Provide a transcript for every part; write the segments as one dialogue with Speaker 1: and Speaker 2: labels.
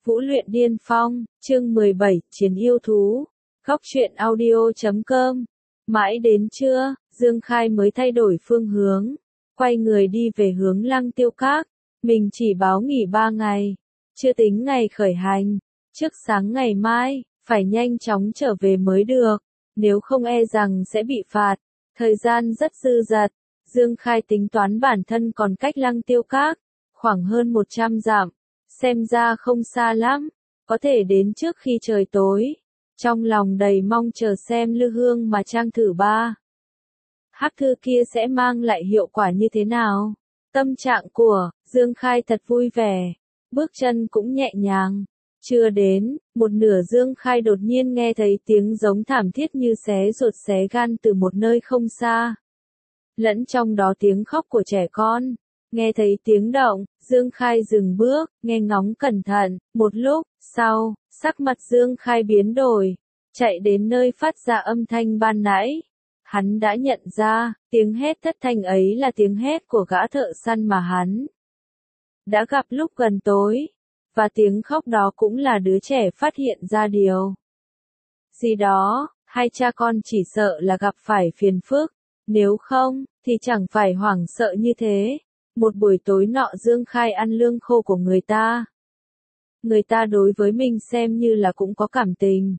Speaker 1: Vũ luyện điên phong, chương 17, Chiến yêu thú. Góc truyện audio.com. Mãi đến trưa, Dương Khai mới thay đổi phương hướng, quay người đi về hướng Lăng Tiêu Các. Mình chỉ báo nghỉ 3 ngày, chưa tính ngày khởi hành. Trước sáng ngày mai, phải nhanh chóng trở về mới được, nếu không e rằng sẽ bị phạt. Thời gian rất dư dật, Dương Khai tính toán bản thân còn cách Lăng Tiêu Các khoảng hơn 100 dặm. Xem ra không xa lắm, có thể đến trước khi trời tối. Trong lòng đầy mong chờ xem Lư Hương mà trang thử ba hắc thư kia sẽ mang lại hiệu quả như thế nào. Tâm trạng của Dương Khai thật vui vẻ, bước chân cũng nhẹ nhàng. Chưa đến một nửa, Dương Khai đột nhiên nghe thấy tiếng giống thảm thiết như xé ruột xé gan từ một nơi không xa. Lẫn trong đó tiếng khóc của trẻ con. Nghe thấy tiếng động, Dương Khai dừng bước, nghe ngóng cẩn thận. Một lúc sau, sắc mặt Dương Khai biến đổi, chạy đến nơi phát ra âm thanh ban nãy. Hắn đã nhận ra, tiếng hét thất thanh ấy là tiếng hét của gã thợ săn mà hắn đã gặp lúc gần tối, và tiếng khóc đó cũng là đứa trẻ phát hiện ra điều gì đó. Hai cha con chỉ sợ là gặp phải phiền phức, nếu không thì chẳng phải hoảng sợ như thế. Một buổi tối nọ, Dương Khai ăn lương khô của người ta. Người ta đối với mình xem như là cũng có cảm tình.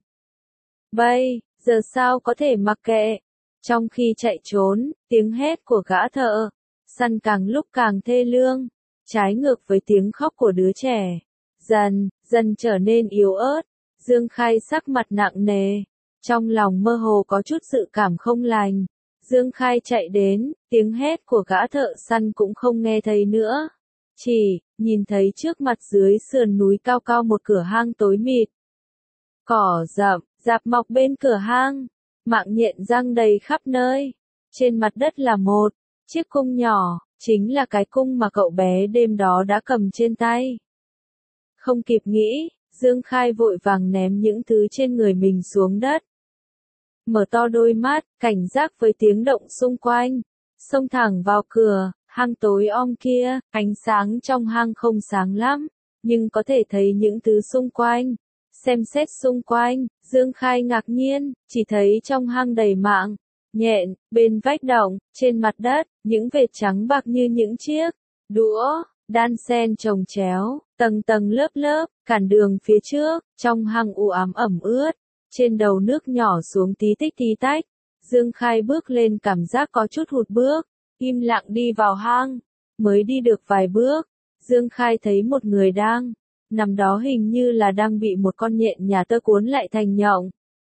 Speaker 1: Bây giờ sao có thể mặc kệ. Trong khi chạy trốn, tiếng hét của gã thợ săn càng lúc càng thê lương, trái ngược với tiếng khóc của đứa trẻ, dần dần trở nên yếu ớt. Dương Khai sắc mặt nặng nề, trong lòng mơ hồ có chút dự cảm không lành. Dương Khai chạy đến, tiếng hét của gã thợ săn cũng không nghe thấy nữa. Chỉ nhìn thấy trước mặt dưới sườn núi cao cao một cửa hang tối mịt. Cỏ rậm, rạp mọc bên cửa hang, mạng nhện răng đầy khắp nơi. Trên mặt đất là một chiếc cung nhỏ, chính là cái cung mà cậu bé đêm đó đã cầm trên tay. Không kịp nghĩ, Dương Khai vội vàng ném những thứ trên người mình xuống đất. Mở to đôi mắt, cảnh giác với tiếng động xung quanh, xông thẳng vào cửa hang tối om kia. Ánh sáng trong hang không sáng lắm, nhưng có thể thấy những thứ xung quanh. Xem xét xung quanh, Dương Khai ngạc nhiên, chỉ thấy trong hang đầy mạng nhện. Bên vách động, trên mặt đất, những vệt trắng bạc như những chiếc đũa đan xen chồng chéo, tầng tầng lớp lớp, cản đường phía trước. Trong hang u ám ẩm ướt, trên đầu nước nhỏ xuống tí tích tí tách. Dương Khai bước lên cảm giác có chút hụt bước, im lặng đi vào hang. Mới đi được vài bước, Dương Khai thấy một người đang nằm đó, hình như là đang bị một con nhện nhà tơ cuốn lại thành nhộng.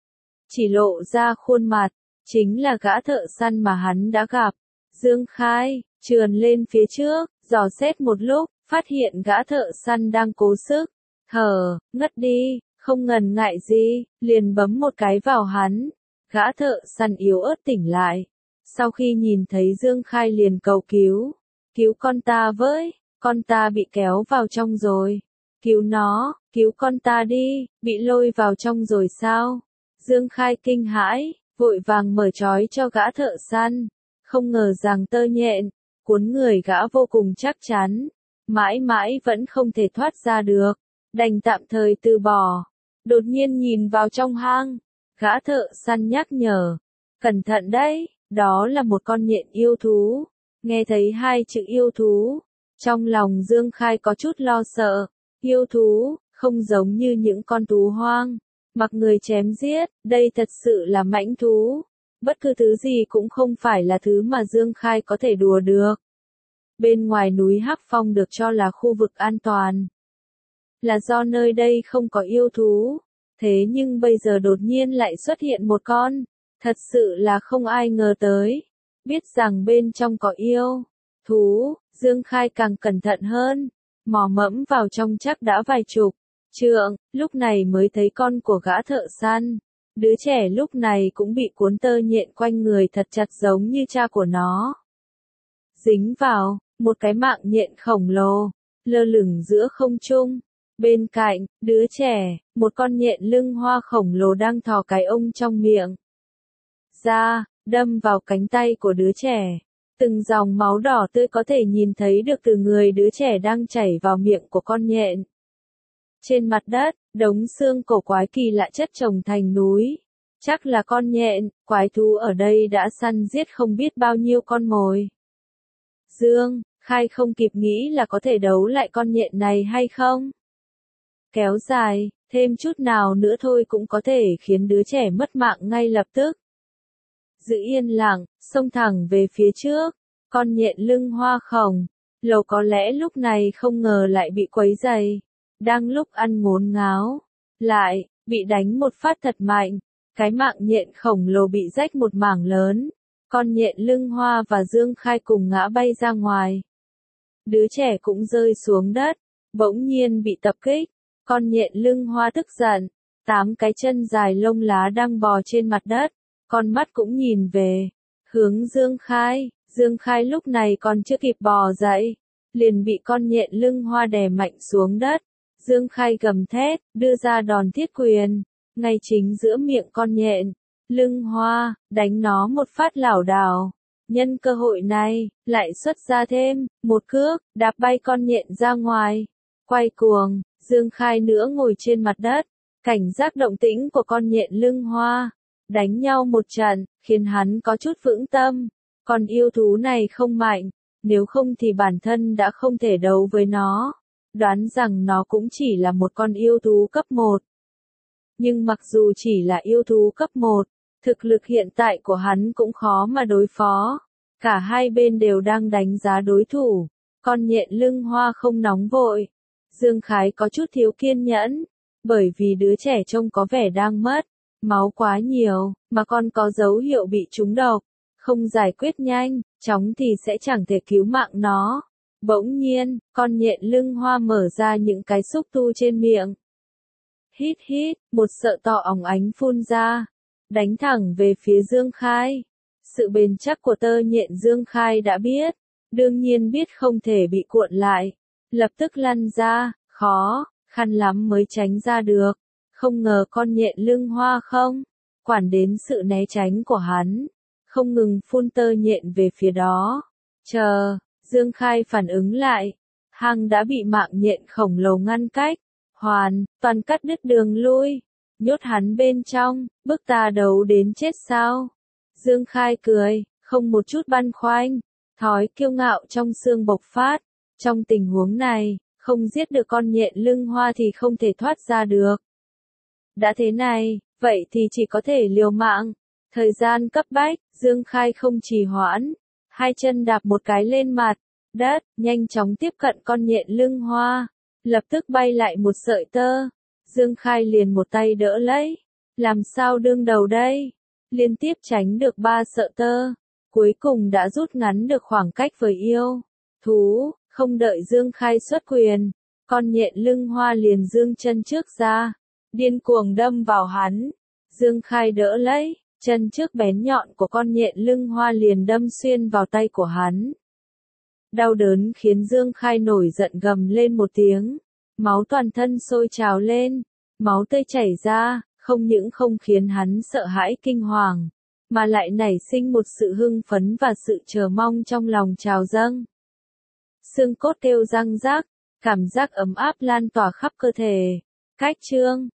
Speaker 1: Chỉ lộ ra khuôn mặt, chính là gã thợ săn mà hắn đã gặp. Dương Khai trườn lên phía trước, dò xét một lúc, phát hiện gã thợ săn đang cố sức thở ngất đi, không ngần ngại gì, liền bấm một cái vào hắn. Gã thợ săn yếu ớt tỉnh lại, sau khi nhìn thấy Dương Khai liền cầu cứu. Cứu con ta với, con ta bị kéo vào trong rồi. Cứu nó, cứu con ta đi, bị lôi vào trong rồi sao? Dương Khai kinh hãi, vội vàng mở trói cho gã thợ săn. Không ngờ rằng tơ nhện cuốn người gã vô cùng chắc chắn, mãi mãi vẫn không thể thoát ra được, đành tạm thời từ bỏ. Đột nhiên nhìn vào trong hang, gã thợ săn nhắc nhở, cẩn thận đấy, đó là một con nhện yêu thú. Nghe thấy hai chữ yêu thú, trong lòng Dương Khai có chút lo sợ. Yêu thú, không giống như những con thú hoang, mặc người chém giết, đây thật sự là mãnh thú. Bất cứ thứ gì cũng không phải là thứ mà Dương Khai có thể đùa được. Bên ngoài núi Hắc Phong được cho là khu vực an toàn, là do nơi đây không có yêu thú. Thế nhưng bây giờ đột nhiên lại xuất hiện một con, thật sự là không ai ngờ tới. Biết rằng bên trong có yêu thú, Dương Khai càng cẩn thận hơn, mò mẫm vào trong chắc đã vài chục trượng, lúc này mới thấy con của gã thợ săn. Đứa trẻ lúc này cũng bị cuốn tơ nhện quanh người thật chặt giống như cha của nó. Dính vào một cái mạng nhện khổng lồ, lơ lửng giữa không trung. Bên cạnh đứa trẻ, một con nhện lưng hoa khổng lồ đang thò cái ông trong miệng ra, đâm vào cánh tay của đứa trẻ. Từng dòng máu đỏ tươi có thể nhìn thấy được từ người đứa trẻ đang chảy vào miệng của con nhện. Trên mặt đất, đống xương cổ quái kỳ lạ chất chồng thành núi. Chắc là con nhện, quái thú ở đây đã săn giết không biết bao nhiêu con mồi. Dương Khai không kịp nghĩ là có thể đấu lại con nhện này hay không. Kéo dài, thêm chút nào nữa thôi cũng có thể khiến đứa trẻ mất mạng ngay lập tức. Giữ yên lặng, xông thẳng về phía trước, con nhện lưng hoa khổng. Lầu có lẽ lúc này không ngờ lại bị quấy rầy. Đang lúc ăn ngốn ngáo, lại bị đánh một phát thật mạnh. Cái mạng nhện khổng lồ bị rách một mảng lớn. Con nhện lưng hoa và Dương Khai cùng ngã bay ra ngoài. Đứa trẻ cũng rơi xuống đất, bỗng nhiên bị tập kích. Con nhện lưng hoa tức giận, 8 cái chân dài lông lá đang bò trên mặt đất, con mắt cũng nhìn về hướng Dương Khai. Dương Khai lúc này còn chưa kịp bò dậy, liền bị con nhện lưng hoa đè mạnh xuống đất. Dương Khai gầm thét, đưa ra đòn thiết quyền, ngay chính giữa miệng con nhện lưng hoa, đánh nó một phát lảo đảo. Nhân cơ hội này, lại xuất ra thêm một cước, đạp bay con nhện ra ngoài. Quay cuồng, Dương Khai nữa ngồi trên mặt đất, cảnh giác động tĩnh của con nhện lưng hoa. Đánh nhau một trận, khiến hắn có chút vững tâm. Con yêu thú này không mạnh, nếu không thì bản thân đã không thể đấu với nó. Đoán rằng nó cũng chỉ là một con yêu thú cấp 1. Nhưng mặc dù chỉ là yêu thú cấp 1, thực lực hiện tại của hắn cũng khó mà đối phó. Cả hai bên đều đang đánh giá đối thủ. Con nhện lưng hoa không nóng vội. Dương Khai có chút thiếu kiên nhẫn, bởi vì đứa trẻ trông có vẻ đang mất máu quá nhiều, mà còn có dấu hiệu bị trúng độc. Không giải quyết nhanh, chóng thì sẽ chẳng thể cứu mạng nó. Bỗng nhiên, con nhện lưng hoa mở ra những cái xúc tu trên miệng. Hít hít, một sợ to óng ánh phun ra, đánh thẳng về phía Dương Khai. Sự bền chắc của tơ nhện Dương Khai đã biết, đương nhiên biết không thể bị cuộn lại, lập tức lăn ra, khó khăn lắm mới tránh ra được. Không ngờ con nhện lưng hoa không quản đến sự né tránh của hắn, không ngừng phun tơ nhện về phía đó. Chờ Dương Khai phản ứng lại, hang đã bị mạng nhện khổng lồ ngăn cách, hoàn toàn cắt đứt đường lui, nhốt hắn bên trong, bức ta đấu đến chết sao? Dương Khai cười, không một chút băn khoăn, thói kiêu ngạo trong xương bộc phát. Trong tình huống này, không giết được con nhện lưng hoa thì không thể thoát ra được. Đã thế này, vậy thì chỉ có thể liều mạng. Thời gian cấp bách, Dương Khai không trì hoãn, hai chân đạp một cái lên mặt đất, nhanh chóng tiếp cận con nhện lưng hoa, lập tức bay lại một sợi tơ. Dương Khai liền một tay đỡ lấy, làm sao đương đầu đây? Liên tiếp tránh được 3 sợi tơ, cuối cùng đã rút ngắn được khoảng cách với yêu thú. Không đợi Dương Khai xuất quyền, con nhện lưng hoa liền giương chân trước ra, điên cuồng đâm vào hắn. Dương Khai đỡ lấy, chân trước bén nhọn của con nhện lưng hoa liền đâm xuyên vào tay của hắn. Đau đớn khiến Dương Khai nổi giận gầm lên một tiếng, máu toàn thân sôi trào lên, máu tươi chảy ra, không những không khiến hắn sợ hãi kinh hoàng, mà lại nảy sinh một sự hưng phấn và sự chờ mong trong lòng trào dâng. Xương cốt kêu răng rắc, cảm giác ấm áp lan tỏa khắp cơ thể. Cách chương